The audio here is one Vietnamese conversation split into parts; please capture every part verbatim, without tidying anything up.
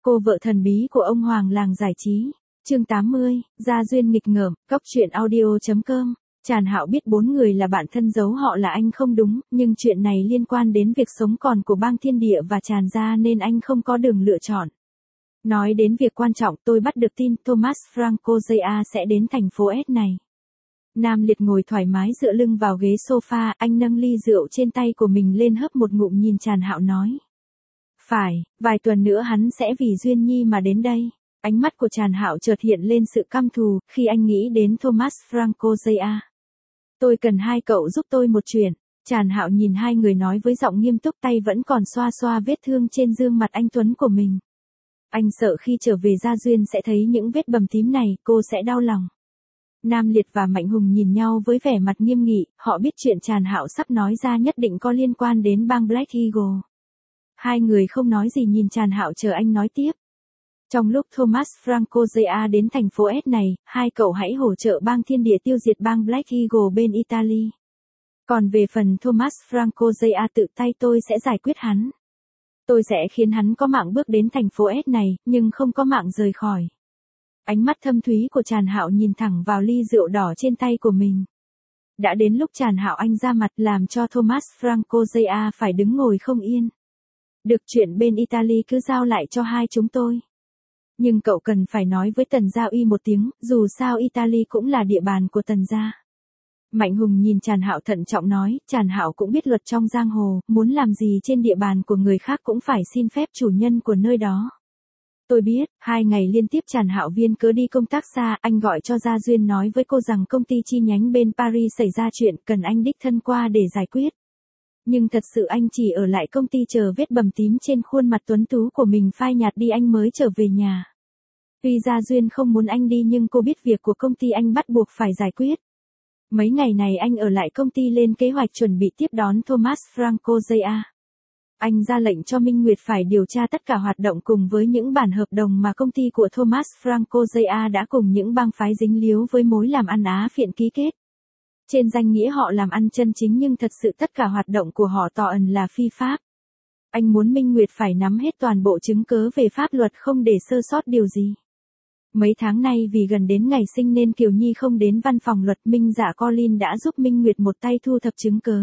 Cô vợ thần bí của ông Hoàng làng giải trí. Chương tám mươi, Gia duyên nghịch ngợm, Cóc truyện audio chấm com. Tràn Hạo biết bốn người là bạn thân giấu họ là anh không đúng, nhưng chuyện này liên quan đến việc sống còn của bang Thiên Địa và Tràn gia nên anh không có đường lựa chọn. Nói đến việc quan trọng, tôi bắt được tin Thomas Franco Zia sẽ đến thành phố S này. Nam Liệt ngồi thoải mái dựa lưng vào ghế sofa, anh nâng ly rượu trên tay của mình lên hớp một ngụm nhìn Tràn Hạo nói. Phải, vài tuần nữa hắn sẽ vì Duyên Nhi mà đến đây. Ánh mắt của Tràn Hạo chợt hiện lên sự căm thù, khi anh nghĩ đến Thomas Franco Zia. Tôi cần hai cậu giúp tôi một chuyện. Tràn Hạo nhìn hai người nói với giọng nghiêm túc, tay vẫn còn xoa xoa vết thương trên gương mặt anh tuấn của mình. Anh sợ khi trở về Gia Duyên sẽ thấy những vết bầm tím này, cô sẽ đau lòng. Nam Liệt và Mạnh Hùng nhìn nhau với vẻ mặt nghiêm nghị, họ biết chuyện Tràn Hạo sắp nói ra nhất định có liên quan đến bang Black Eagle. Hai người không nói gì nhìn Tràn Hạo chờ anh nói tiếp. Trong lúc Thomas Franco Zia đến thành phố S này, hai cậu hãy hỗ trợ bang Thiên Địa tiêu diệt bang Black Eagle bên Italy. Còn về phần Thomas Franco Zia tự tay tôi sẽ giải quyết hắn. Tôi sẽ khiến hắn có mạng bước đến thành phố S này, nhưng không có mạng rời khỏi. Ánh mắt thâm thúy của Tràn Hạo nhìn thẳng vào ly rượu đỏ trên tay của mình. Đã đến lúc Tràn Hạo anh ra mặt làm cho Thomas Franco Zia phải đứng ngồi không yên. Được chuyện bên Italy cứ giao lại cho hai chúng tôi. Nhưng cậu cần phải nói với Tần Gia Uy một tiếng, dù sao Italy cũng là địa bàn của Tần Gia. Mạnh Hùng nhìn Tràn Hạo thận trọng nói, Tràn Hạo cũng biết luật trong giang hồ, muốn làm gì trên địa bàn của người khác cũng phải xin phép chủ nhân của nơi đó. Tôi biết, hai ngày liên tiếp Tràn Hạo viên cớ đi công tác xa, anh gọi cho Gia Duyên nói với cô rằng công ty chi nhánh bên Paris xảy ra chuyện, cần anh đích thân qua để giải quyết. Nhưng thật sự anh chỉ ở lại công ty chờ vết bầm tím trên khuôn mặt tuấn tú của mình phai nhạt đi anh mới trở về nhà. Tuy Gia Duyên không muốn anh đi nhưng cô biết việc của công ty anh bắt buộc phải giải quyết. Mấy ngày này anh ở lại công ty lên kế hoạch chuẩn bị tiếp đón Thomas Franco Zia. Anh ra lệnh cho Minh Nguyệt phải điều tra tất cả hoạt động cùng với những bản hợp đồng mà công ty của Thomas Franco Zia đã cùng những bang phái dính líu với mối làm ăn Á Phiện ký kết. Trên danh nghĩa họ làm ăn chân chính nhưng thật sự tất cả hoạt động của họ tỏ ẩn là phi pháp. Anh muốn Minh Nguyệt phải nắm hết toàn bộ chứng cớ về pháp luật không để sơ sót điều gì. Mấy tháng nay vì gần đến ngày sinh nên Kiều Nhi không đến văn phòng luật, Minh Dạ Colin đã giúp Minh Nguyệt một tay thu thập chứng cớ.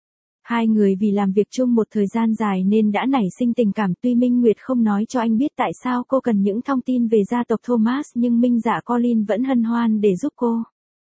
Hai người vì làm việc chung một thời gian dài nên đã nảy sinh tình cảm, tuy Minh Nguyệt không nói cho anh biết tại sao cô cần những thông tin về gia tộc Thomas nhưng Minh Dạ Colin vẫn hân hoan để giúp cô.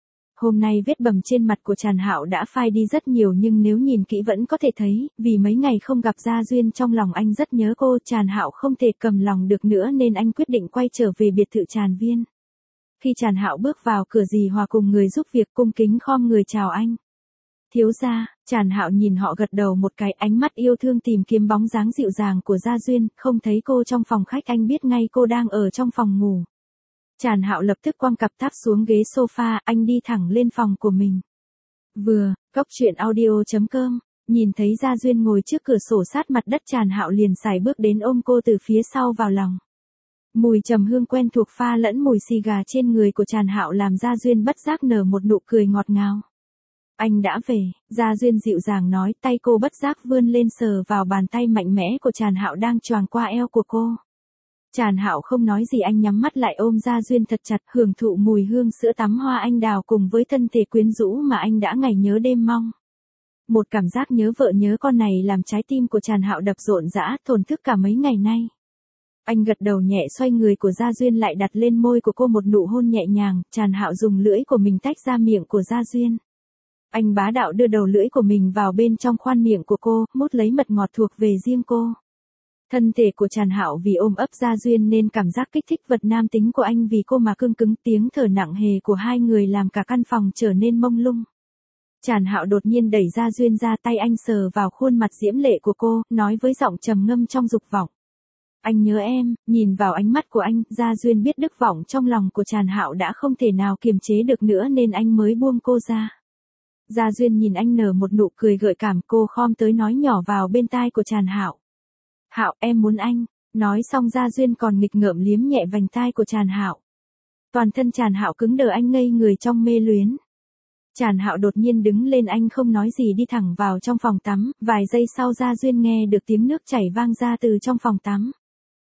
Hôm nay vết bầm trên mặt của Tràn Hạo đã phai đi rất nhiều nhưng nếu nhìn kỹ vẫn có thể thấy, vì mấy ngày không gặp Gia Duyên trong lòng anh rất nhớ cô, Tràn Hạo không thể cầm lòng được nữa nên anh quyết định quay trở về biệt thự Tràn Viên. Khi Tràn Hạo bước vào cửa dì Hòa cùng người giúp việc cung kính khom người chào anh. Thiếu gia, Tràn Hạo nhìn họ gật đầu một cái, ánh mắt yêu thương tìm kiếm bóng dáng dịu dàng của Gia Duyên, không thấy cô trong phòng khách anh biết ngay cô đang ở trong phòng ngủ. Tràn Hạo lập tức quăng cặp táp xuống ghế sofa, anh đi thẳng lên phòng của mình. Vừa, Cóc truyện audio chấm com, nhìn thấy Gia Duyên ngồi trước cửa sổ sát mặt đất, Tràn Hạo liền sải bước đến ôm cô từ phía sau vào lòng. Mùi trầm hương quen thuộc pha lẫn mùi xì gà trên người của Tràn Hạo làm Gia Duyên bất giác nở một nụ cười ngọt ngào. Anh đã về, Gia Duyên dịu dàng nói, tay cô bất giác vươn lên sờ vào bàn tay mạnh mẽ của Tràn Hạo đang choàng qua eo của cô. Tràn Hạo không nói gì, anh nhắm mắt lại ôm Gia Duyên thật chặt, hưởng thụ mùi hương sữa tắm hoa anh đào cùng với thân thể quyến rũ mà anh đã ngày nhớ đêm mong. Một cảm giác nhớ vợ nhớ con này làm trái tim của Tràn Hạo đập rộn rã, thổn thức cả mấy ngày nay. Anh gật đầu nhẹ, xoay người của Gia Duyên lại đặt lên môi của cô một nụ hôn nhẹ nhàng, Tràn Hạo dùng lưỡi của mình tách ra miệng của Gia Duyên. Anh bá đạo đưa đầu lưỡi của mình vào bên trong khoang miệng của cô, mút lấy mật ngọt thuộc về riêng cô. Thân thể của Tràn Hạo vì ôm ấp Gia Duyên nên cảm giác kích thích vật nam tính của anh vì cô mà cương cứng, tiếng thở nặng hề của hai người làm cả căn phòng trở nên mông lung. Tràn Hạo đột nhiên đẩy Gia Duyên ra, tay anh sờ vào khuôn mặt diễm lệ của cô, nói với giọng trầm ngâm trong dục vọng. Anh nhớ em, nhìn vào ánh mắt của anh, Gia Duyên biết đức vọng trong lòng của Tràn Hạo đã không thể nào kiềm chế được nữa nên anh mới buông cô ra. Gia Duyên nhìn anh nở một nụ cười gợi cảm, cô khom tới nói nhỏ vào bên tai của Tràn Hạo. Hạo, em muốn anh. Nói xong Gia Duyên còn nghịch ngợm liếm nhẹ vành tai của Tràn Hạo. Toàn thân Tràn Hạo cứng đờ, anh ngây người trong mê luyến. Tràn Hạo đột nhiên đứng lên, anh không nói gì đi thẳng vào trong phòng tắm, vài giây sau Gia Duyên nghe được tiếng nước chảy vang ra từ trong phòng tắm.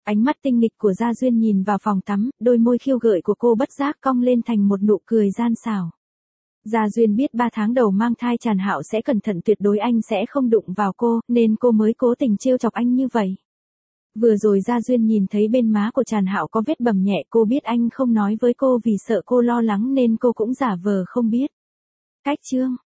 Ánh mắt tinh nghịch của Gia Duyên nhìn vào phòng tắm, đôi môi khiêu gợi của cô bất giác cong lên thành một nụ cười gian xảo. Gia Duyên biết ba tháng đầu mang thai Tràn Hạo sẽ cẩn thận tuyệt đối anh sẽ không đụng vào cô, nên cô mới cố tình trêu chọc anh như vậy. Vừa rồi Gia Duyên nhìn thấy bên má của Tràn Hạo có vết bầm nhẹ, cô biết anh không nói với cô vì sợ cô lo lắng nên cô cũng giả vờ không biết. Cách chương